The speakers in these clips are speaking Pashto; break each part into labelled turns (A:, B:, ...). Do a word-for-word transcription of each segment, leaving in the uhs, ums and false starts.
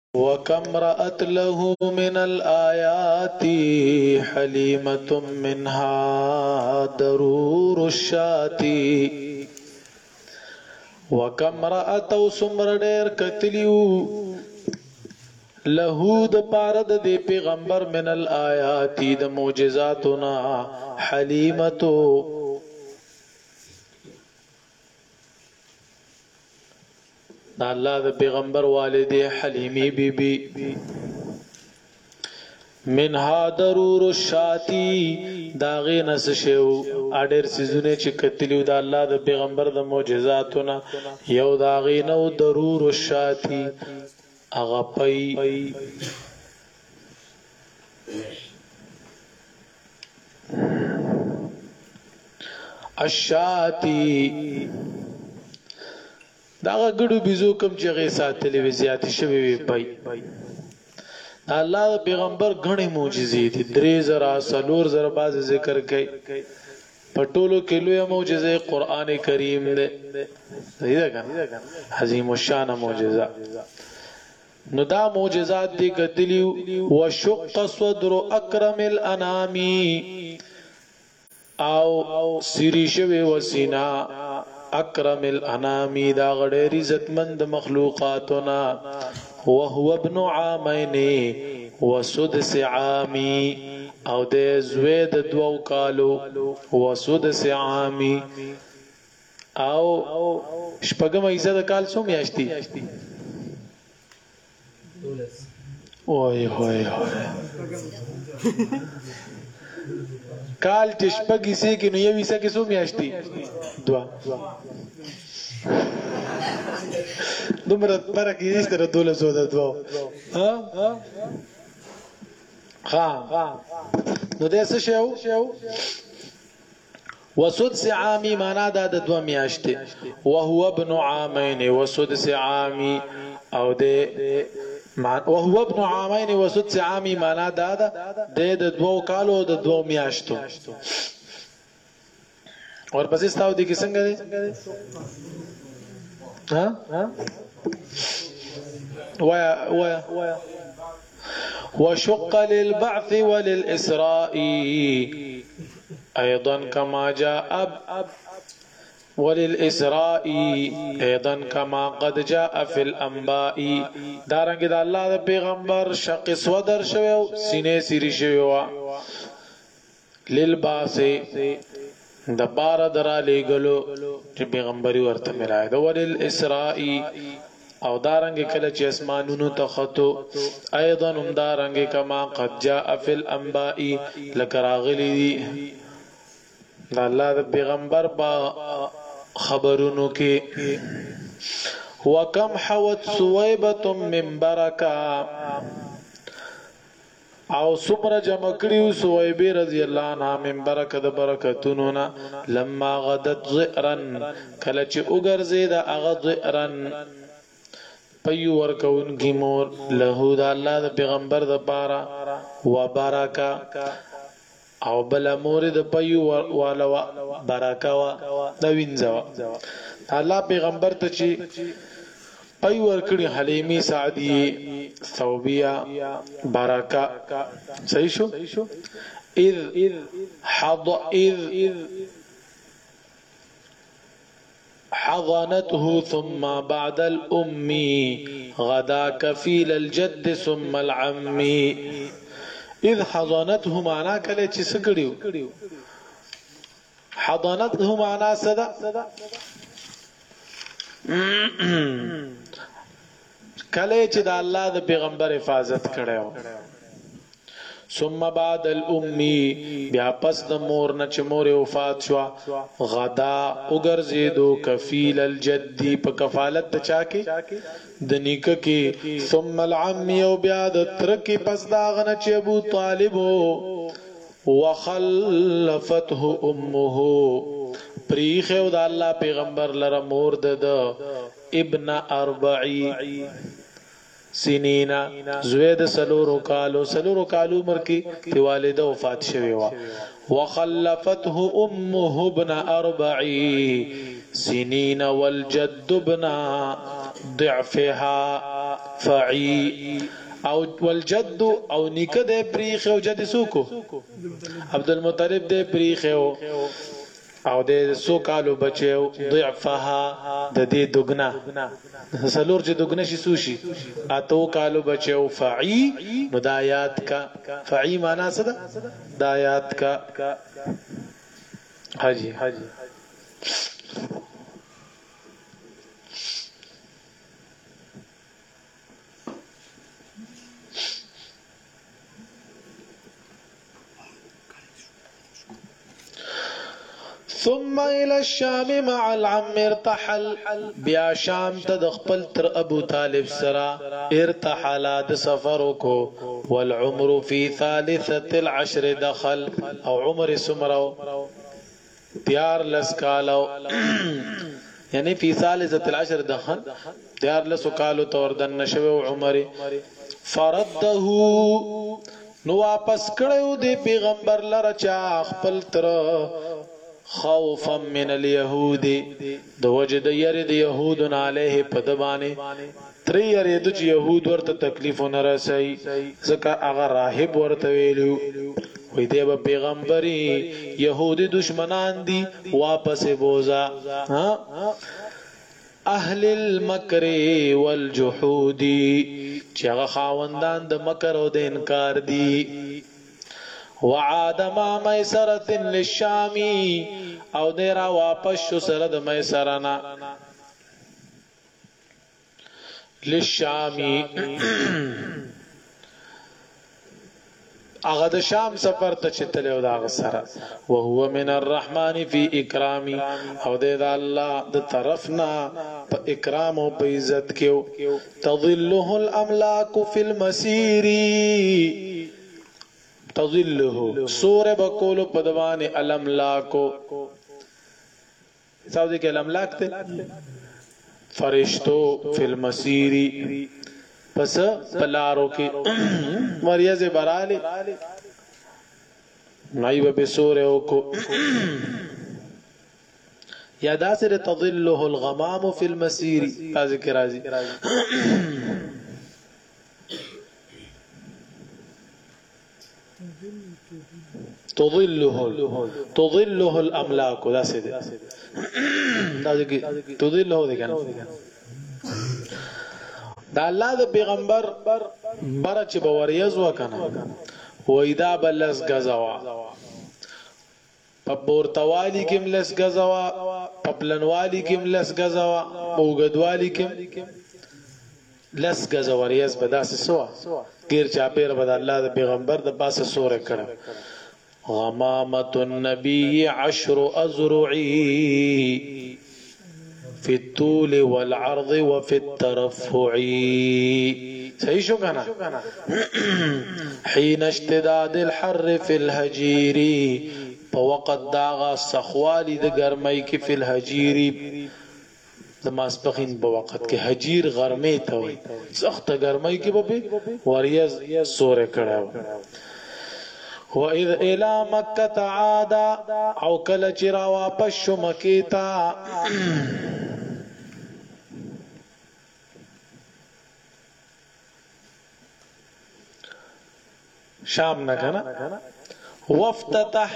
A: وكم رأت له من الآيات حليمة منها درور الشات وكم رأت سمر دير كتليو له د پارد دی پیغمبر من الآیات د معجزاتنا حلیمتو دا اللہ د پیغمبر والد حلیمی بی بی منها ضرور الشاتی داغی نس شیو اډر سيزونه چې کتلیو دا الله د پیغمبر د معجزاتنا یو داغی نو ضرور الشاتی اغپی الشاتی داغه ګډو بيزو کم چې غي ساتلې وی زیاتی شوی وی پای الله پیغمبر غني معجزې دي درې زرا سلور زرا باز ذکر کوي پټولو کلو معجزې قران کریم دې صحیح ده عظیم الشان معجزه نو دا معجزات دی کتلیو وشق صدر اکرم الانامی او سری شوی وسینا اکرم الانامی دا غډیر عزتمند مخلوقاتنا وهو ابن عامین وسدس عامی او د زوید دو کالو وسدس عامی او شپږم ایزه د کال سو میاشتي اوه هوه کال تشپږی سي کې نو یو ویسه کې سو میاشتي دوا دومره برکې نشته دوله زو ده دوا ها ها نو دې څه شو وسدس عامي معنا دا د دوا میاشتي وهو ابن عامين وسدس عامي او دې وهو ابن عامين وسدس عامي معنا دا د د دوو کالو د دوو میاشتو اور پسې ستاو دي کې څنګه دي ها ويا ويا وشق للبعث وللإسراء أيضا كما جاء وللإسراء أيضا كما قد جاء في الأنباء دارنګ د الله د پیغمبر شق سودر شوی سینې سری شوی للبعث د بار درا لګلو چې پیغمبري ورته ملای د وللإسراء او دارنګ کله چې اسمانونو ته خطو ايضا هم دارنګ کما قد جاء في الانباء لکراغلی دی د الله د پیغمبر با خبرونو کې وکم حوت سويبه من برکه او سمر جمع کړیو سويبه رضی الله عنها من برکه د برکتونو نا لما غدت ذئرن کله چې وګرځید اغه ذئرن پيو ورکون کی مور له د الله د پیغمبر د پاره وبرکه او بل مورد پيو والا برکه وا د وینځوا الله پیغمبر ته چې پيو ورکړي حلیمی سعدی ثوبیه برکه صحیح شو اذ حض اذ حضنته ثم بعد الام غدا كفيل الجد ثم العم اذ حضنته معنا کله چې سګړیو حضنته معنا صدا کله چې د الله د پیغمبر حفاظت کړو ثم بعد الامي بیا پس د مور نه چې مور وفات شو غدا وګرځیدو کفیل الجدی په کفالت د چا کې د نیکه کې ثم العم او بیا د تر کې پس دا غنه چې ابو طالب وخلفته امه پریخو د الله پیغمبر لره مور د ابن اربعی سنینا زوید سلورو کالو سلورو کالو مرکی تی والده وفات شوی وا وخلفته امه ابن اربعی سنین والجد ابن ضعفها فعی او والجد او نیکه دے پریخ او جد سوکو عبدالمطلب دے پریخ او دے سو کالو بچیو ضعفها د دې دگنا سلور چې دگنا شي سوشي اتو کالو بچیو فعی مدایات کا فعی معنا څه ده دایات کا حاجی حاجی ثم الى الشام مع العم ارتحل بیا شام ته د خپل تر ابو طالب سرا ارتحل د سفر کو والعمر في ثالثه العشر دخل او عمر سمرو دیار لسکالو یعنی فی ثالثه العشر دخل دیار لسکالو تور دن نشو عمر فرده نو واپس کړو د پیغمبر لره چا خپل تر خوفا من اليهود دو وجد يرد يهود عليه پدبانه تری يرد چې يهود ورته تکلیف نه رسي زکه هغه راهب ورته ویلو وې دی به پیغمبري يهودي دشمنان دي واپس بوزا ها اهل المکر والجحود چې هغه خاوندان د مکر او د انکار دي وعاد ما میسرت للشامی او دیرا واپس شو سره د میسرنا للشامی اغه د شام سفر ته چتلو دا غسره وهو من الرحمن في اکرامی او د الله د طرفنا په اکرام او په عزت کې تظله الاملاك في المسير تظله سور بقولو پدوان الاملاکو سعودی کے الاملاک تے فرشتو فی المسیری پس پلارو کی مریض برالی نائب بسورو کو یادا سر تظله الغمام فی المسیری بازی کی رازی تظله تظله الاملاك دا سي دا تظله دي کنه دا الله د پیغمبر برچ بوریز وکنه وېدا بلس غزوا په پورتوالی کې ملس غزوا په پلنوالی کې ملس غزوا اوګدوالی کې لس غزوا ریاض بداس سوا غیر چاپیر بد الله د پیغمبر د پاسه سورې کړه غمامة النبي عشر أزرعي في الطول والعرض وفي الترفع صحیح شو کنا حين اشتداد الحر في الهجير فوقت داغا سخوالي د گرمي کې في الهجير د ماسپخین په وخت کې هجیر غرمه ته وي سخت گرمي کې به وریاض سورې کړه وَإِذْ إِلَى مَكَّةَ عَادَ او کله چې را واپس شو مکې ته شام نه کنه وافتتح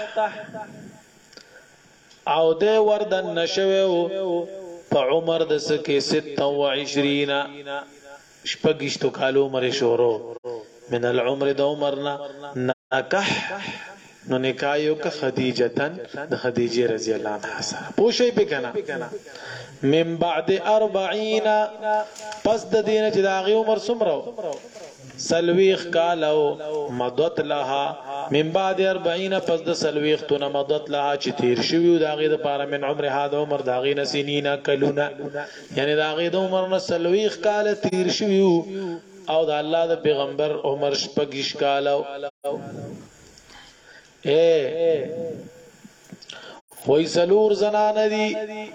A: او دې وردن نشوي په عمر د سکه ستة وعشرين شپږشتو کالو عمر شورو من العمر د عمرنا نکح نو نکایو کا خدیجتن د خدیجه رضی الله عنها سره پوښی به کنا من بعد أربعين پس د دینه چې د عمر سمرو سلویخ کالو مدت لها من بعد أربعين پس د سلویخ تو مدت لها چې تیر شوی د هغه لپاره من عمر هدا عمر د هغه نسینینا کلونا یعنی د هغه د عمر نه سلویخ کال تیر شوی او د الله د پیغمبر عمر شپږش کالو اے وای سلور زنان دي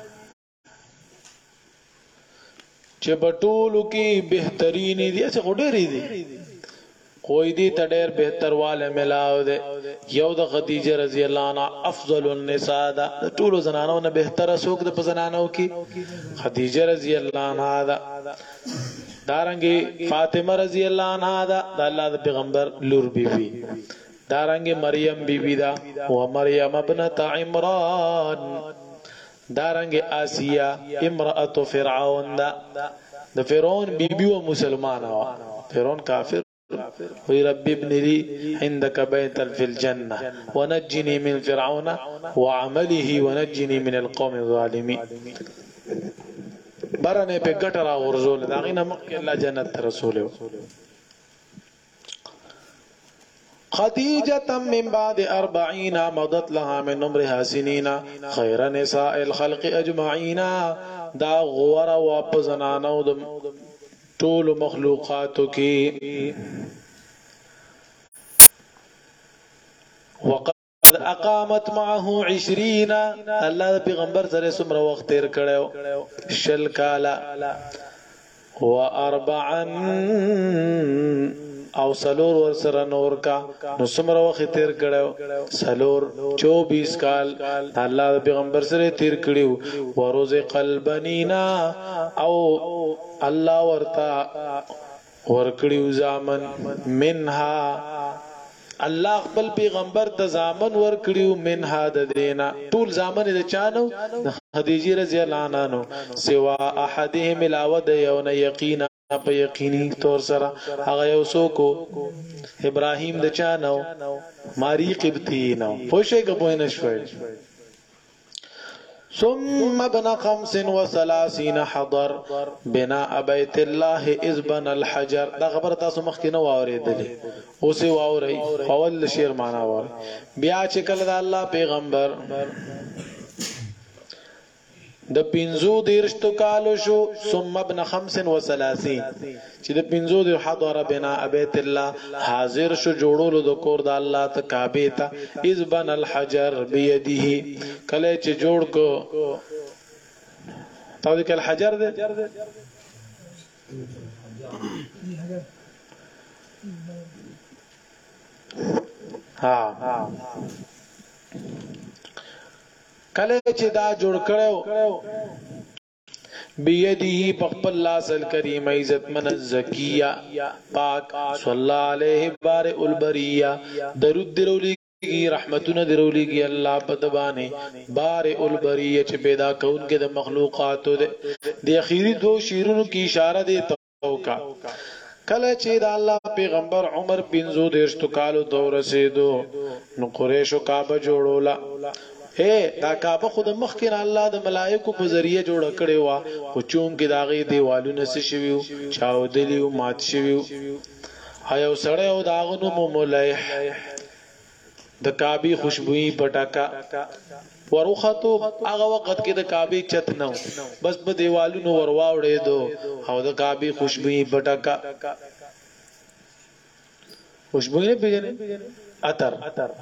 A: چې بټولو کې بهترین دي چې غډېری دي کوئی دي تډیر بهتر والے ملاو دي یو د خدیجه رضی الله عنها افضل النساء دا ټولو زنانو نه بهتر سوق د زنانو کې خدیجه رضی الله عنها دا دارنګي فاطمه رضی الله عنها دا د الله د پیغمبر لور بیبي دارنګي مریم بیبي دا او مریم ابنه عمران دارنګي آسیه امراه فرعون دا د فرعون بیبي او مسلمانه فرعون کافر وی رب ابن لي عندك بيتا في الجنة ونجني من فرعون وعمله ونجني من القوم الظالمين برنه په ګټه را ورزول دا غینه مخکې الله جنت رسول خديجة من بعد أربعين مضت لها من عمرها سنين خير نساء الخلق أجمعين دا غور واپس زنانو د ټول مخلوقاتو کې وقد اقامت معه عشرين الله پیغمبر سره څومره وخت تیر کړو شل کالا و اربعا او سلور ور سره نور کا نو څومره وخت تیر کړو سلور چوبیس کال الله پیغمبر سره تیر کړو وروز قلبنینا او الله ورتا ورکړیو زامن منها الله خپل پیغمبر ته زامن ورکړیو منها د دینا ټول زامن د چانو د خدیجه رضی الله عنها سوا احدهم علاوه د یو نه یقینا په یقیني تور سره هغه یو سوکو ابراهیم د چانو ماری قبطینو پوښه کوی نشوي ثم ابن خمس وثلاثين حضر بناء بيت الله اذ بنى الحجر دا خبر تاسو مخکې نه واوریدلې اوسه واوري اول شعر معنا وره بیا چې کله د الله پیغمبر د پینزو دیرشتو کالو شو ثم ابن خمس وثلاثين چې د پینزو د حضر بناء بيت الله حاضر شو جوړولو د کور د الله ته کعبه ته اذ بنى الحجر بيده کله چې جوړ کو تاسو کې الحجر ده ها کله چې دا جوړ کړو بيديه بخبل لاس الكريم عزت من الزكيه پاک صلی الله علیه بارئ البریه درود درولي کی رحمتونه درولیږي الله پدبانه بارئ البریه چې پیدا کون کې د مخلوقاتو د اخیری دو شیرونو کی اشاره دی توکا کله چې د الله پیغمبر عمر پنځو دیرشتو کالو دور رسیدو نو قریشو کعبه جوړولا اے دا کعبه خود مخکې الله د ملائکو په ذریعہ جوړ کړي وا خو چون کې داغي دیوالونه څه شویو چاودلیو مات شویو هيو سړی او داغونو مولایح د کعبه خوشبوئی پټاکا وروخاتو هغه وخت کې د کعبه چت نو بس په دیوالونو ورواوړې دو او د کعبه خوشبوئی پټاکا خوشبوئی نه پیژنې اتر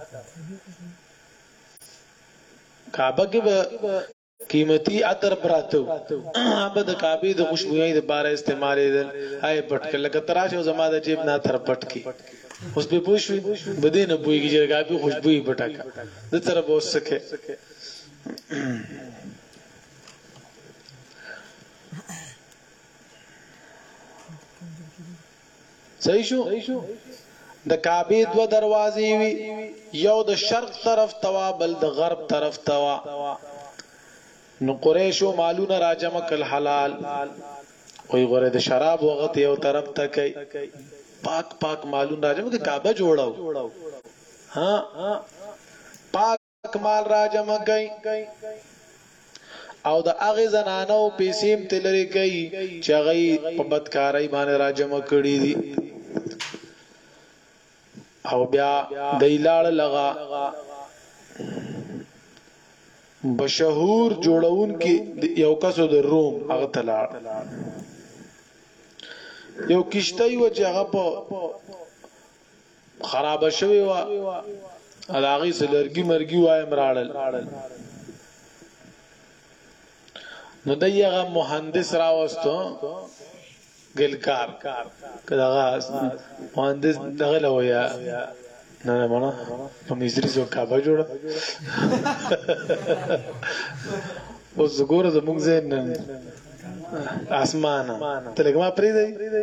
A: کعبه کې به قیمتي عطر پراتو ابه د کعبه د خوشبوئی د بار استعمال دي هاي پټک لکه تراش او زما د جیب نه تر پټکی اوس به پوښوي بده نه پويږي چې کعبه خوشبوئی پټکا د تر به وسکه صحیح شو د کعبه دو دروازې وي یو د شرق طرف توا بل د غرب طرف توا نو قریشو مالونه راجم کل حلال وي غره د شراب وخت یو طرف ته کوي پاک پاک مالونه راجم کې کعبه جوړاو ها پاک مال راجم کوي او د اغه زنانو پیسیم تلری کوي چې غي په بدکارۍ باندې راجم کړي دي او بیا دیلال لغا بشهور جوړون کې یو کسو د روم هغه تلاړ یو کشتۍ و چې هغه په خراب شوی و هغه سلرګي مرګي وای مراړل نو دغه مهندس راوستو گلکار کداغه مهندس دغه لویا نه نه مانا په مزري زو کعبه جوړه اوس ګوره زموږ زین اسمانه ته لګ ما پری دی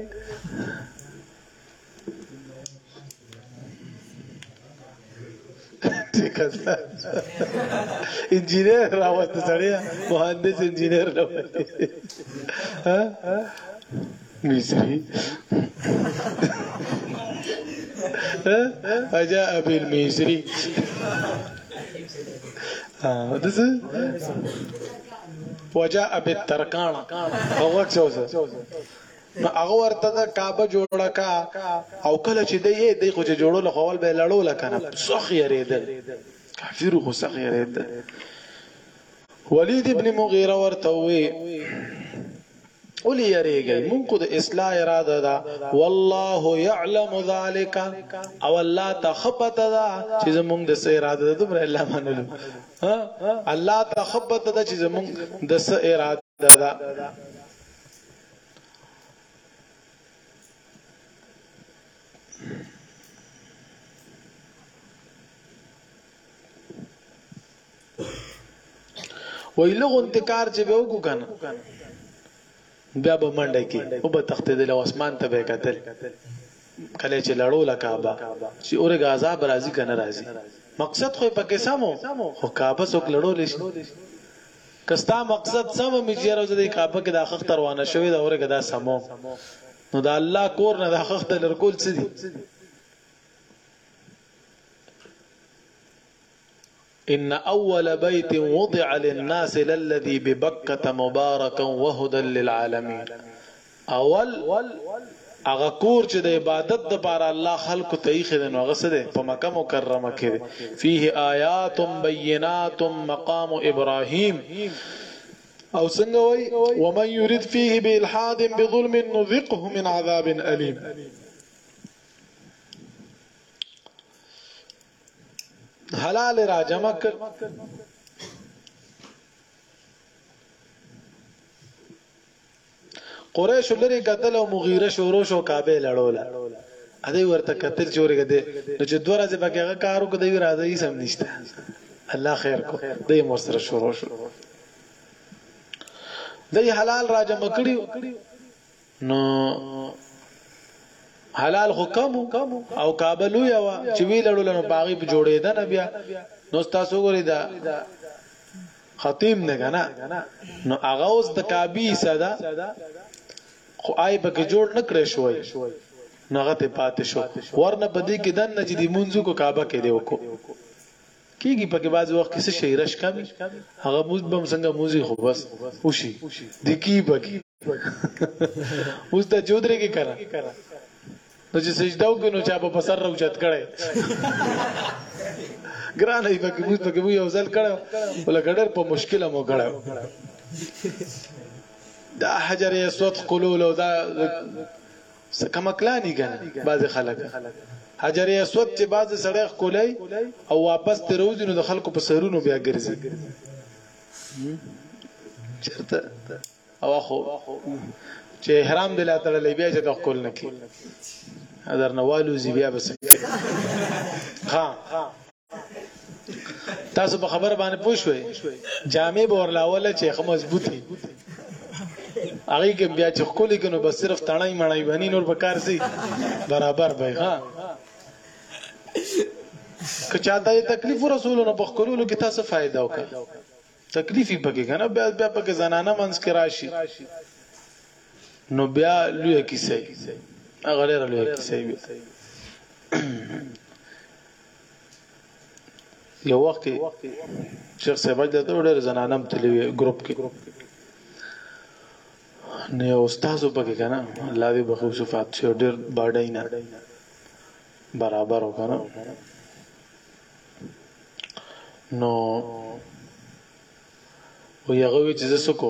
A: ٹھیک ہے انجینیر راوت سړیا مهندس انجینیر راوت ها مصری ها اجا بالمصری ها دز وجاء بالترکان هو څه نو هغه ورته د کعبه جوړه کا او کله چې دی دی خو چې جوړول خپل به لړول کنه سخ یریدل کافر خو سخ یریدل ولید ابن مغیره ورته وی ولي یریږي مونږ کو د اصلاح اراده ده والله يعلم ذلك او الله تخبط ده چې مونږ د سې اراده ده پر الله منلو ها الله تخبط ده چې مونږ د سې اراده ده ویلو انتکار چې به وګو کنه بیا به منډه کې او به تخته د اسمان ته به قتل کله چې لړو لکعبه چې اورګه عذاب راځي کنه راځي مقصد خو پکې سمو خو کعبه څوک لړو لشي کستا مقصد سم مې چې راځي د کعبه کې د اخر روانه شوی دا اورګه دا سمو نو دا الله کور نه د اخر لرکول څه دي إن أول بيت وضع للناس للذي ببكة مباركا وهدى للعالمين أول اغا کور چې د عبادت د بار الله خلق ته یې خدنو غسده په مکه مکرمه کې فيه آیات بینات مقام ابراهیم او څنګه وای ومن يريد فيه بالحاد بظلم نذقه من عذاب اليم حلال را جمع کر قریش لري قتل او مغیره شورو شو کعبه لړول اده ورته قتل چورې کده نو چې دوه ورځې پکې هغه کارو کده وی راځي سم نشته الله خیر کو دې مر سره شروع شو دې حلال را جمع کړیو نو حلال حکم او کابل یو چې وی لړول نو باغی په جوړې ده نه بیا نو تاسو ګورئ دا خطیب نه کنه نو هغه اوس د کعبه صدا خو آی به جوړ نه کړې شوې نو هغه ته پاتې شو ورنه بدی کې دن چې دی منځو کو کعبه کې دی وکړو کیږي په کې بعض وخت کې څه شي رش کمی هغه موږ بم څنګه موزي خو بس وشي د کی بکی اوس ته جوړې کې کرا نو چې سجده وکړو چا په سر راوچت کړي ګران ای پکې موږ پکې یو ځل کړو ولا ګډر په مشکله مو کړو دا حجر اسود قلول او دا کما کلانی کنه بعض خلک حجر اسود چې بعض سړی کولای او واپس تروځي نو د خلکو په سرونو بیا ګرځي چرته او خو چې احرام دلا تړلې بیا چې د خپل نکي اذر نوالو زی بیا بس ها تاسو په خبر باندې پوښوي جامع به ورلاوله چې خو مضبوطي هغه کې بیا چې خولي کنو بس صرف تڼای مړای باندې نور بکار سي برابر به ها که چاته تکلیف رسولونو په خولو کې تاسو فائدہ وکړه تکلیفي پکې کنه بیا بیا پکې زنانه منځ کې راشي نو بیا لوی کیسه هغه لري لوی کیسه یو وخت شیخ صاحب د ډېر زنانم تلوي ګروپ کې نه استادو پکې کنه الله دې بخو صفات شه ډېر باډای نه برابر وکړه نو و یغه وی چې زسکو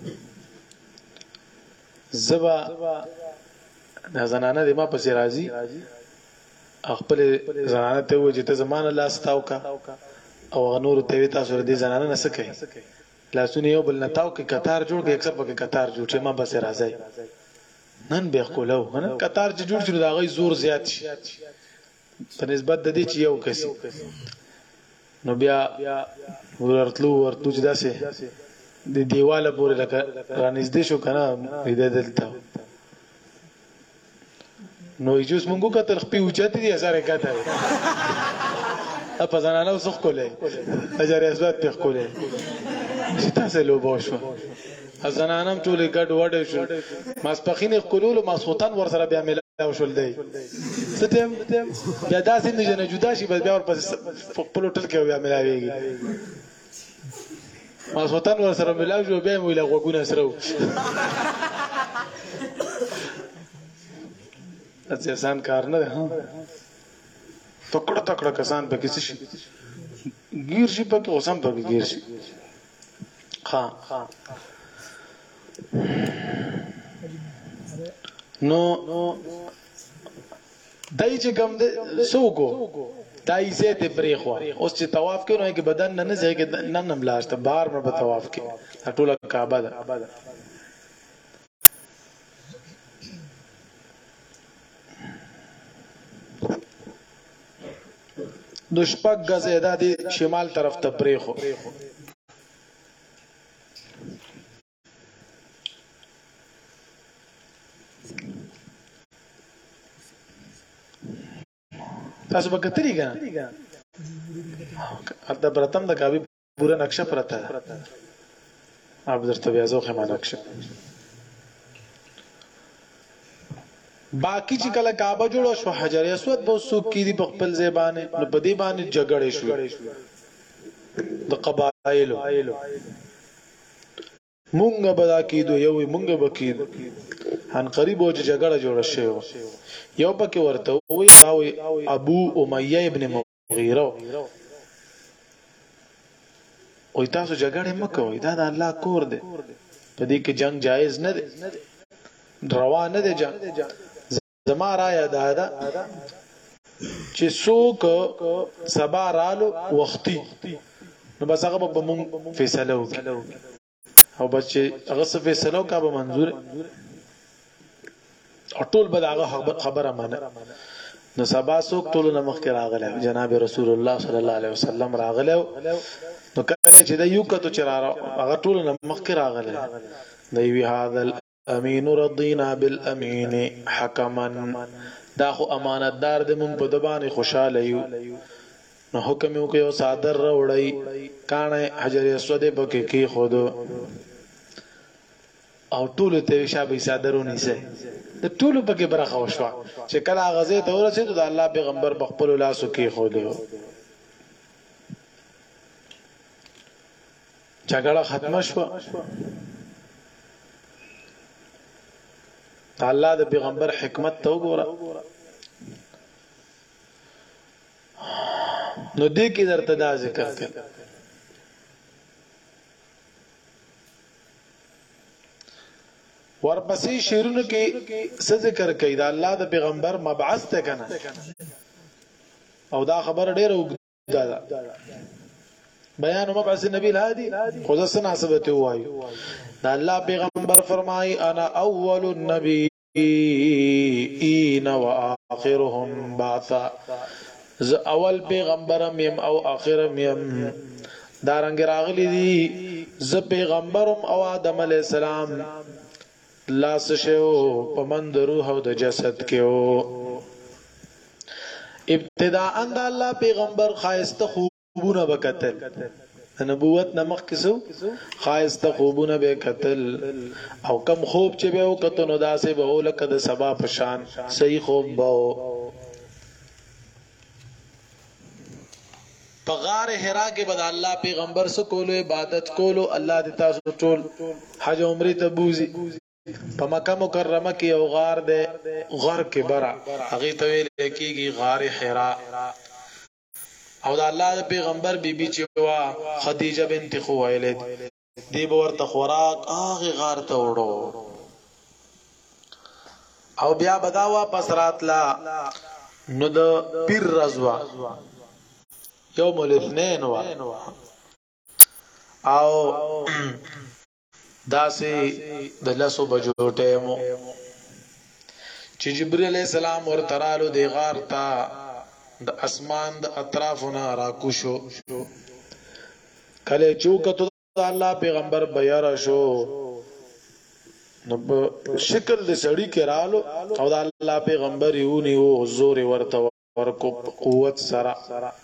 A: زبا زنانه دې ما پسې راځي خپل زنانه ته و چې ته زمانه لاس تاو کا او غنور ته وی تاسو دې زنانه نه سکه لاسونه یو بل نتاو کې قطار جوړ کې اکثر پکې قطار جوړ چې ما بس راځي نن به خولو کنه قطار چې جوړ شو دا غي زور زیات شي په نسبت د دې چې یو کسي نو بیا ورتلو ورتلو چې داسې د دیواله پورې لکه رانږدې شو کنه دې دلته نو یجوس مونږ کتل خپې اوچته دي هزار کاته په ځانانو وسخ کولې هزار اسبات په کولې چې تاسو له بوښو ځانانم ټولې ګډ وډه شو ماسپخین خلول او ماسوتان ور سره بیا ملاو شول دی ستم بیا داسې نه جن جدا شي بیا ور پس خپل ټل کې بیا ملاويږي ماسوتان ور سره ملاو شو بیا مولا غوګونه سره اته آسان کار نه ها تکړه تکړه کسان په کیسه شي گیر شي په اوسم په گیر شي ها نو دای چې کوم د سوکو دای زه ته پریخوا اوس چې طواف کوي نو کې بدن نه ځای کې نن نم لاشته بار پر طواف کې ټوله کعبه ده د شپږ غزه د شمال طرف ته پریخو تاسو به کتلی کنه اته برتم د کابه پورا نقشه پرته اب درته بیا زوخه ما نقشه باقی چې کله کعبه جوړ شو حجر اسود به سوق کی دي په خپل زبانه نو په دې باندې جګړې شو د قبایلو مونږ به دا کیدو یو مونږ به کیدو ان قریب او جګړه جوړ شوه یو پکې ورته وی او ابو امیہ ابن مغیره او تاسو جګړه مکوئ دا د الله کور دی په دې کې جنگ جایز نه دی روا نه دی جنگ زما رایا دا دا چې څوک سبا رالو وختي نو بس هغه به مونږ فیصله وکړو او بس چې هغه څه فیصله وکړه به منظور ټول به هغه خبره مانه نو سبا څوک ټول نمخ کې راغله جناب رسول الله صلی الله علیه وسلم راغله نو کله چې دا یو کته چراره هغه ټول نمخ کې راغله دی هذا امین رضینا بالامین حکما دا خو امانتدار د مون په دبانې خوشاله یو نو حکم یو کې صادر راوړی کانه حجر اسود په کې کې خود او ټول ته شابه صادرونی سه د ټول په کې برخه وشو چې کله غزه ته ورسېد د الله پیغمبر بخپل لاسو کې خود جګړه ختمه شو الله د پیغمبر حکمت ته وګوره نو دې کې درته دا ذکر کړ ورپسې شیرونو کې څه ذکر کوي دا الله د پیغمبر مبعث ته کنه او دا خبر ډیره وګدا ده بیان مبعث نبی الهادي خو ځکه مناسبت وایي دا الله پیغمبر فرمایي انا اول النبیین واخرهم بعثا ز اول پیغمبرم يم او اخرم يم دارنګ راغلي دي ز پیغمبرم او آدم علی السلام لاس شو پمند روح او د جسد کېو ابتداء اند الله پیغمبر خاصه خوبونه وکتل نبوت نمخ کسو خاصه خوبونه به قتل او کم خوب چې به وکتو نو داسې به ولکه د سبا پشان صحیح خوب باو په غار حرا کې بد الله پیغمبر سره کولو عبادت کولو الله د تاسو ټول حج عمره ته بوزي په مکه مکرمه کې یو غار ده غار کې برا هغه ته ویل کېږي غار حرا او د الله پیغمبر بیبي چې وا خدیجه بنت خویلد دی ورته خوراک هغه غار ته وړو او بیا بداوا پس راتلا نو د پیر رضوا یوم الاثنين وا او داسې د لاسو بجو ټیمو چې جبرئیل علیہ السلام ورته رالو دی غار ته د اسمان د اطرافنا راکوشو کله چوکته الله پیغمبر بیار شو نو شکل د سړی کې رالو او د الله پیغمبر یو نیو حضور ورته ورکو قوت سره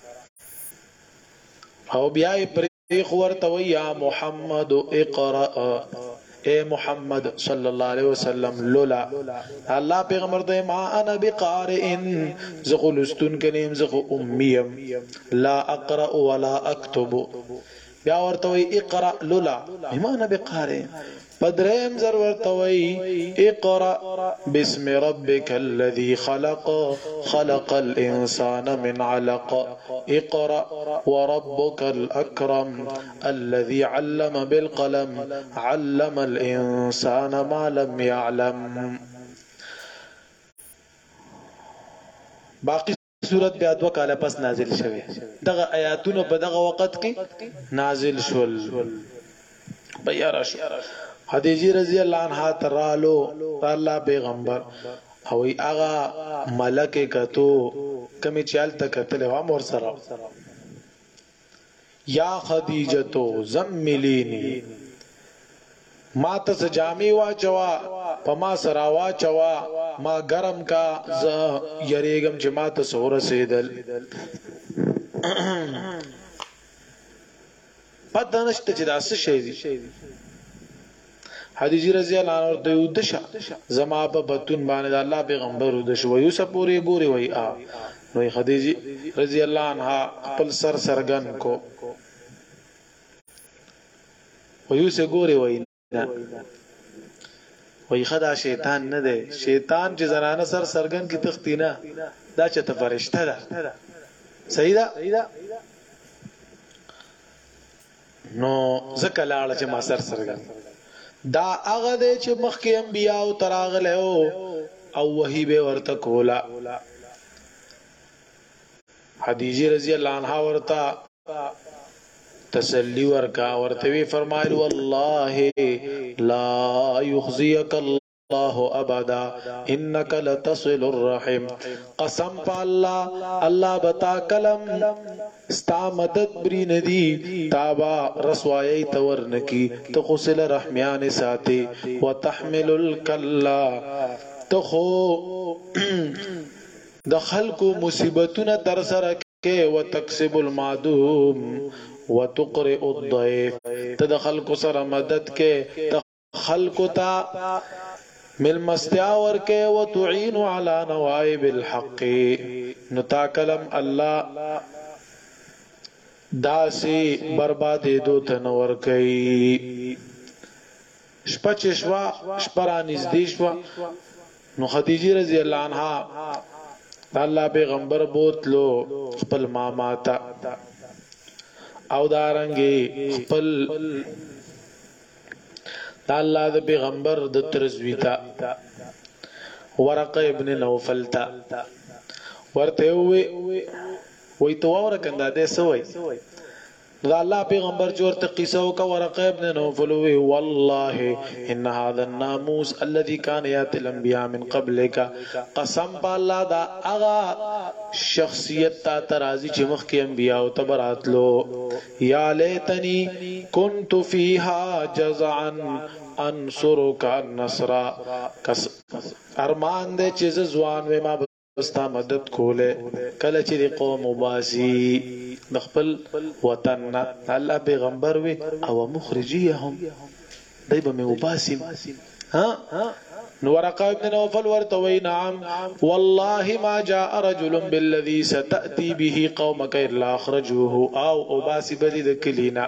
A: او بیا پر ورته یا محمد اقرا اے محمد صلی الله علیه وسلم لولا الله پیغمبر ته ما انا بقارئ زغلستن کنیم زغ امیم لا اقرا ولا اكتب بیا ورته اقرا لولا ما انا بقارئ بدرهم زر ورتوي اقرا باسم ربك الذي خلق خلق الانسان من علق اقرا وربك الاكرم الذي علم بالقلم علم الانسان ما لم يعلم. باقی سورت بیا دو کاله پس نازل شوه دغه آیاتونه په دغه وخت کې نازل شول. بیار شو خدیجه رضی الله عنها ترالو الله پیغمبر او هغه ملک کتو کمی چال تکتل و امر سره یا خدیجه تو زملینی ما تس جامی واچوا پما سرا واچوا ما گرم کا ز یریګم چې ما ته سور سیدل پدانشته چې داس شي دي. حدیث رضی الله عنه ورته ودشه زما په بتون باندې الله پیغمبر ودشه و یوسف پوری ګوري وای ا نو خدیجه رضی الله عنها خپل سر سرګن کو و یوسف ګوري وای وای خدا شیطان نه دی شیطان چې زنانه سر سرګن کی تختینا دا چې ته فرشته ده صحیح ده نو زکه لاړه چې ما سر سرګن دا هغه دې چې مخکې انبیاء او تراغله او وحی به ورته کولا. حدیجه رضی الله عنها ورته تسلی ورکا ورته وی فرمایل والله لا يخزيك الله ابدا انك لتصل الرحم قسم بالله الله بتا کلم ستا مدد بری ندی تابا رسوائی تورنکی تخسل رحمیان ساتی وتحمل الکلا تخو دخل کو مصیبتون در سرکے وتکسب المعدوم وتقرئ الضعیف تدخل کو سر مدد کے تخل کو تا مل مستیاور کے وتعین علی نوائب الحق نتا کلم اللہ داسی بربادی دو تنور کئی شپچشوا شپرانیز دیشوا نو خدیجی رضی اللہ عنہ اللہ پیغمبر بوتلو خپل ماما تا او دارنگی خپل دا اللہ دا پیغمبر دا ترزویتا ورق ابن نوفل تا ورته ہوئے وی تو اور کنده ده سوی دا الله پیغمبر جورت قصه وک ورقه ابن نوفل وی والله ان هذا الناموس الذي كان ياتي الانبياء من قبلك قسم بالله دا اغا شخصیت تا ترازی چې مخ کې انبیاء او تبراتلو یا لیتنی كنت فيها جزعا انصرك النصر ارمان دې چې ځوان و ما استا مدد کوله کله چې قوم مباسي خپل وطن الله پیغمبر وي او مخرجيهم دایبه مباسي ها نو ورقه ابن نوفل ورتوي نعم والله ما جاء رجل بالذي ستاتي به قومك الا اخرجوه او اباسي بدي ذکلینا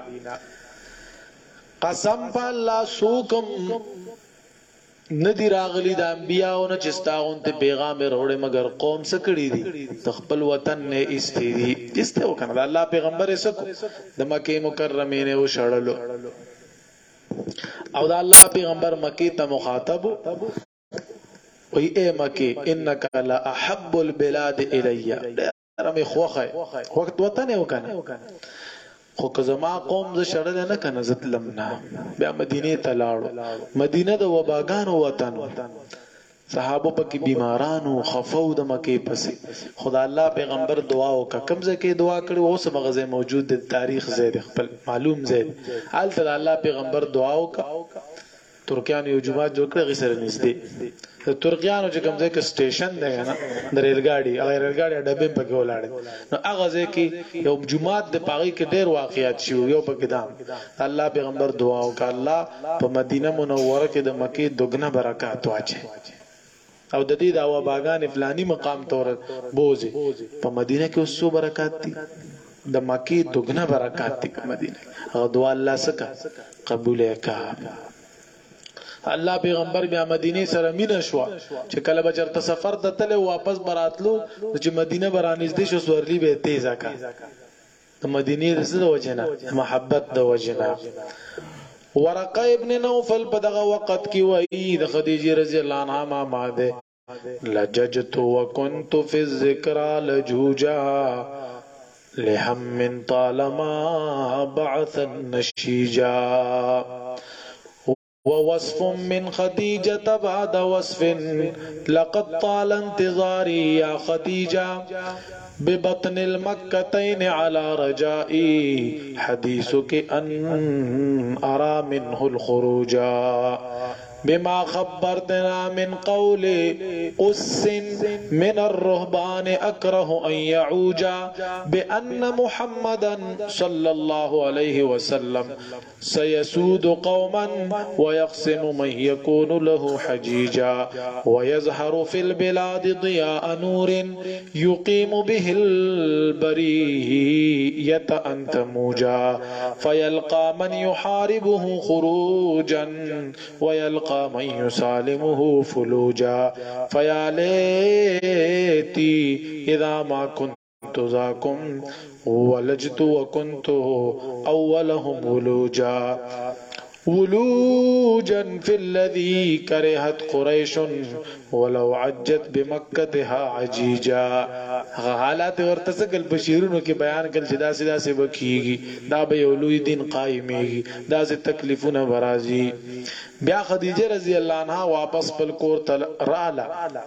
A: قسم بالله سوکم ندی راغلی د انبیاءونو چې ستاغون ته پیغام وروړي مگر قوم سکړي دي خپل وطن نه استی دي استه وکنه الله پیغمبر سکو د مکه مکرمه نه وشړلو او د الله پیغمبر مکی ته مخاطب وی اے مکی انک لا احب البلاد الی رمي خوخه وقت وطن وکنه خو که زما قوم ز شړل نه کنه زتلم نه بیا مدینه ته لاړو مدینه د وباګانو وطن صحابه پکې بیمارانو خفو د مکه پسې خدا الله پیغمبر دعا وکړه کوم ځکه دعا کړي اوس مغزه موجود د تاریخ زید خپل معلوم زید حال تعالی الله پیغمبر دعا وکړه ترکیان یو جماعت جوړ کړی غسر نږدې ترکیانو چې کوم ځای کې سټیشن دی نه د ریل ګاډي هغه ریل ګاډي ډبې پکې ولاړ نو هغه ځای کې یو جماعت د پاغي کې ډېر واقعیات شي یو پکې دام الله پیغمبر دعا وکړه الله په مدینه منوره کې د مکه دغنه برکات واچي او د دې داوا باغان فلانی مقام تور بوزي په مدینه کې اوسو برکات دي د مکه دغنه برکات دي په مدینه او دعا الله سکا قبول وکړه الله پیغمبر بیا مدینه سره مینه شو چې کله به چرته سفر د تله واپس براتلو چې مدینه برانځ دي شو سورلی به تیزه کا د مدینه د وجنه محبت د وجنه ورقه ابن نوفل په دغه وخت کې وایي د خدیجه رضی الله عنها ما ماده لججت وكنت في الذكرى لجوجا لهم طالما بعث النشيجا ووصف من خديجة بعد وصف لقد طال انتظاري يا خديجة ببطن المكتين على رجائي حديثك أن أرى منه الخروجا بما خبرتنا من قول قس من الرهبان أكره أن يعوجا بأن محمدا صلى الله عليه وسلم سيسود قوما ويقسم من يكون له حجيجا ويظهر في البلاد ضياء نور يقيم به البرية أن تموجا فيلقى من يحاربه خروجا ويلقى من يسالمه فلوجا فيا ليتي إذا ما كنت ذاكم ولجت وكنت أولهم ولوجا ولوجا في الذي كرهت قريش ولو عجت بمكتها عجيجا حالات ورتسقل بشیرونو کې بیان کړل چې دا سدا سه بکیږي دا به یو لوی دین قائميږي دا سه تکلیفونه برازي بیا خدیجه رضی الله عنها واپس خپل کور ته رااله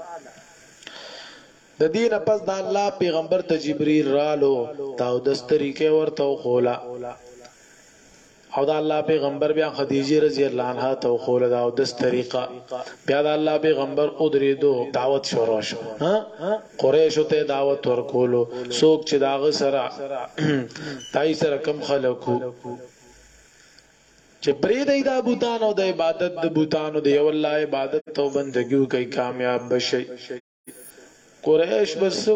A: د دین پس د الله پیغمبر ته جبرئیل رالو دا د طریقې ورته خولا او دا الله پیغمبر بیا خدیجه رضی الله عنها ته خولا دا د طریقه بیا د الله پیغمبر ادریدو دعوت شروع شو ها قریش ته دعوت ورکولو څوک چې داغه سره تای سره کم خلکو چې پرې د بوتانو د عبادت د بوتانو د یو الله عبادت او بندګیو کوي کامیاب بشي قریش بسو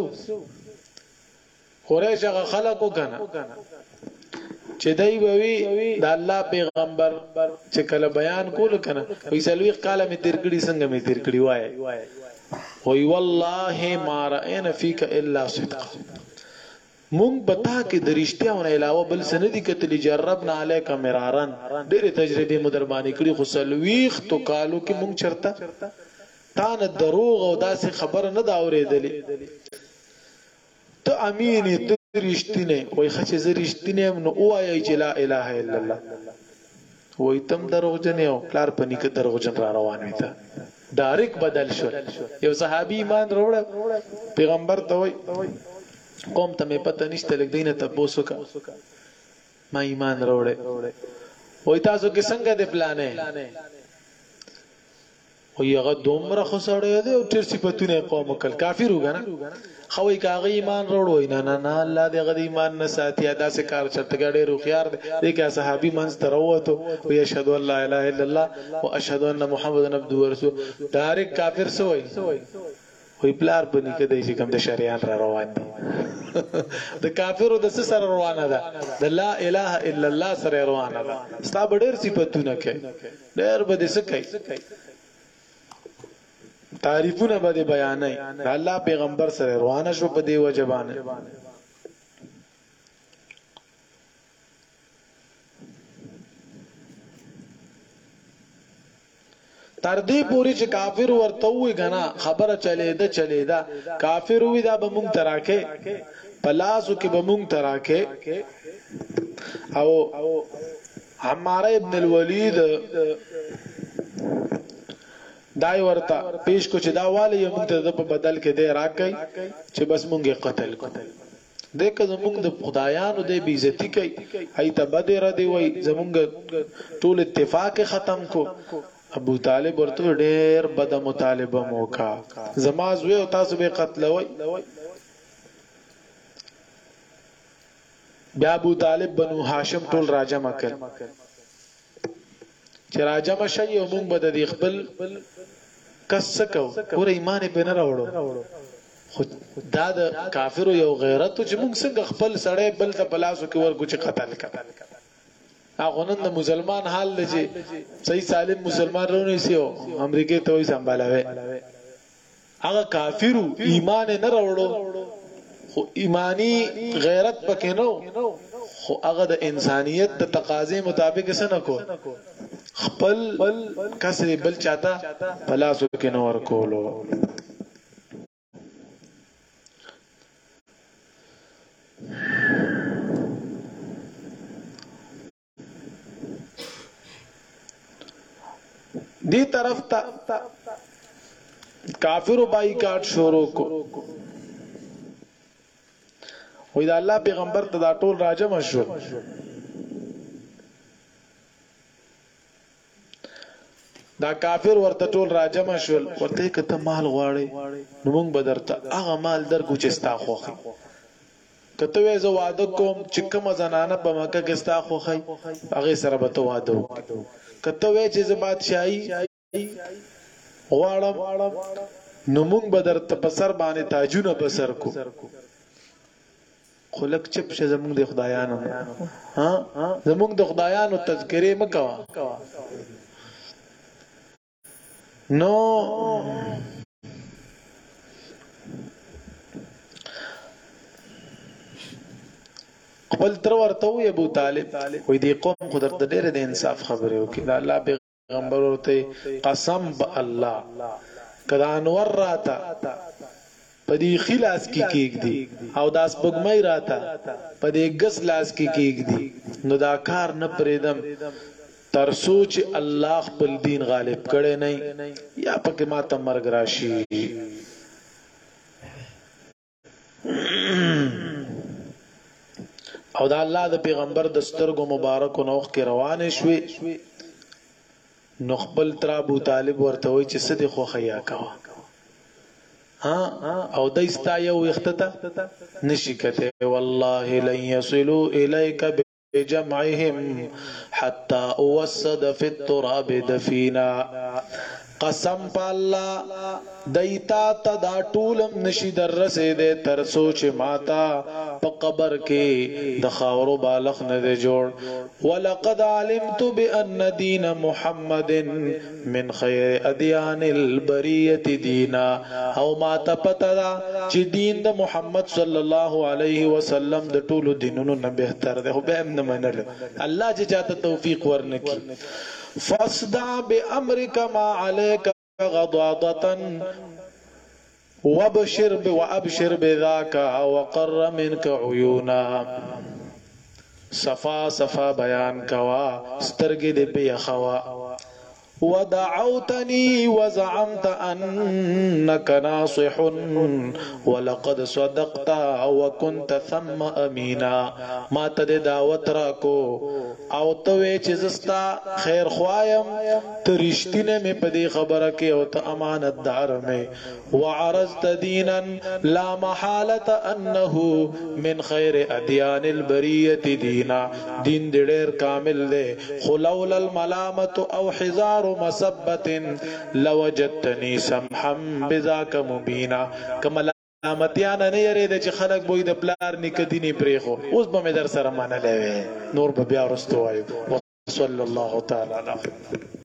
A: قریش هغه خلکو کنه چې دای وی د الله پیغمبر چې کله بیان کول کنه وې سلوي قاله می تیر کړي څنګه می تیر کړي وای وی والله ما رأينا فيك الا صدق مونږ بتا کې درشتیاو نه علاوه بل سندې کتلی جربنا علیک مرارن ډېر تجربه مدربانی کړي خو سلويخ تو کالو کې مونږ چرته تا نه دروغ او داسې خبره نه دا اورېدلې ته امین ته رښتینه وای خچ زه رښتینه نو وایي چې لا اله الا الله وای تم دروغجن یو پلار پنیک دروغجن را روان وي ته ډایرک بدل شو یو صحابي ایمان وروړ پیغمبر ته وای قوم ته مې پته نشته لګ دینه تاسو کا ما ایمان وروړ وای تاسو کې څنګه د پلانې وای هغه دومره خسړې دی او تر صفاتونه قوم کل کافر وګنه خوې کاغه ایمان وروړ وای نه نه نه الله دې غد ایمان نه ساتي ادا سه کار چرته غړې رو خيار دې کې صحابي منځ تروته وي اشهد ان لا اله الا الله واشهد ان محمدن عبده ورسول ډایرک کافر سوې وی پلار پنی کې دای چې کوم د شریعت را روان دي د کافرو د سره روانه ده د لا اله الا الله سره روانه ده ستا ډېر صفاتونه کوي ډېر بده څه کوي تعریفونه به بیانای الله پیغمبر سره روانه شو په دی وجبانه تر دې پوری چې کافر ورته وي غنا خبره چلیده چلیدا کافر وي دا به مونږ تراکه پلاسو کې به مونږ تراکه او عمار ابن الولید دای ورته پیش کو چې دا والی یو موږ ته په بدل کې دی راکای چې بس موږ قتل کو دغه زمونږ د خدایانو د بیزتی کوي ایت بدر دی وای زمونږ ټول اتفاق ختم کو ابو طالب ورته ډېر بد مطالبه موکا زما زوی او تاسو به قتل وای بیا ابو طالب بنو هاشم ټول راجم کړ چې راجم شي او مونږ به د خپل کس کو ور ایمان په نه راوړو خود دا د کافر یو غیرت چې موږ څنګه خپل سړی بل ته پلاسو کې ورکو چې قتل کړه هغه نن د مسلمان حال دی چې صحیح سالم مسلمان رونه سي او امریکای ته وي سمبالوي هغه کافر ایمان نه راوړو خو ایمانی غیرت پکې نو خو هغه د انسانيت د تقاضې مطابق څنګه کو خپل کسر بل چاته پلاسو کې نو ورکولو دی طرف تا کافر بایکاټ شروع کو وې دا الله پیغمبر ته دا ټول راجم شو دا کافر ورته ټول راجم شول ورته کته مال غواړي نو موږ بدرته هغه مال درکو چې ستا خوخي کته وې زه واده کوم چې کوم زنانه په مکه کې ستا خوخي هغه سره به تو واده کته وې چې زه بادشاہي غواړم نو موږ بدرته په سر باندې تاجونه په سر کو خلق چپ شه زمونږ د خدایانو ها زمونږ د خدایانو تذکرې مکوا نو خپل تر ورته وي ابو طالب وې دی قوم خدای ته ډېر د انصاف خبره وکړه الله پیغمبر ورته قسم به الله کدا انور راته پدې خلاص کی کېږي او داس بګمای راته پدې غس لاس کی کېږي نو دا کار نه پریدم تر سوچ الله خپل دین غالب کړي نه یا پکې ماته مرګ راشي او دا الله د پیغمبر د سترګو مبارک نوخ کې روانه شوي نو خپل تر ابو طالب ورته وي چې صدې خو خیا کا ها او دایستا یو اختته نشی کته والله لن يصلوا اليك بجمعهم حتى اوسد في التراب دفينا قسم بالله دایتا تدا ټولم نشي درسه دې تر سوچ ماتا په قبر کې د خاورو بالغ نه جوړ ولقد علمت بان دين محمد من خير اديان البريه دينا او ماته پتا چې دین د محمد صلی الله علیه وسلم د ټولو دینونو نه بهتر دی خو به نه منل الله چې چاته توفیق ورنکي فاصدع بأمرك ما عليك غضاضة وابشر وابشر بذاك وقر منك عيونا صفا صفا بیان کوا سترګې دې په خوا ودعوتني وزعمت أنك ناصح ولقد صدقت وكنت ثم أمينا ما تد دعوت راکو او توې چې زستا خیر خوایم ترشتنه مې پدې خبره کې او ته امانت دار مې وعرضت دينا لا محاله انه من خير اديان البريه دينا دین ډېر کامل دی خلول الملامه او حزار مسبت لوجدتني سمحا بذاك مبينا كما متیان نه یری د چې خلک بوې د پلار نکدینی پریخو اوس به در سره منلې نور به بیا ورستو وایو صلی الله تعالی علیه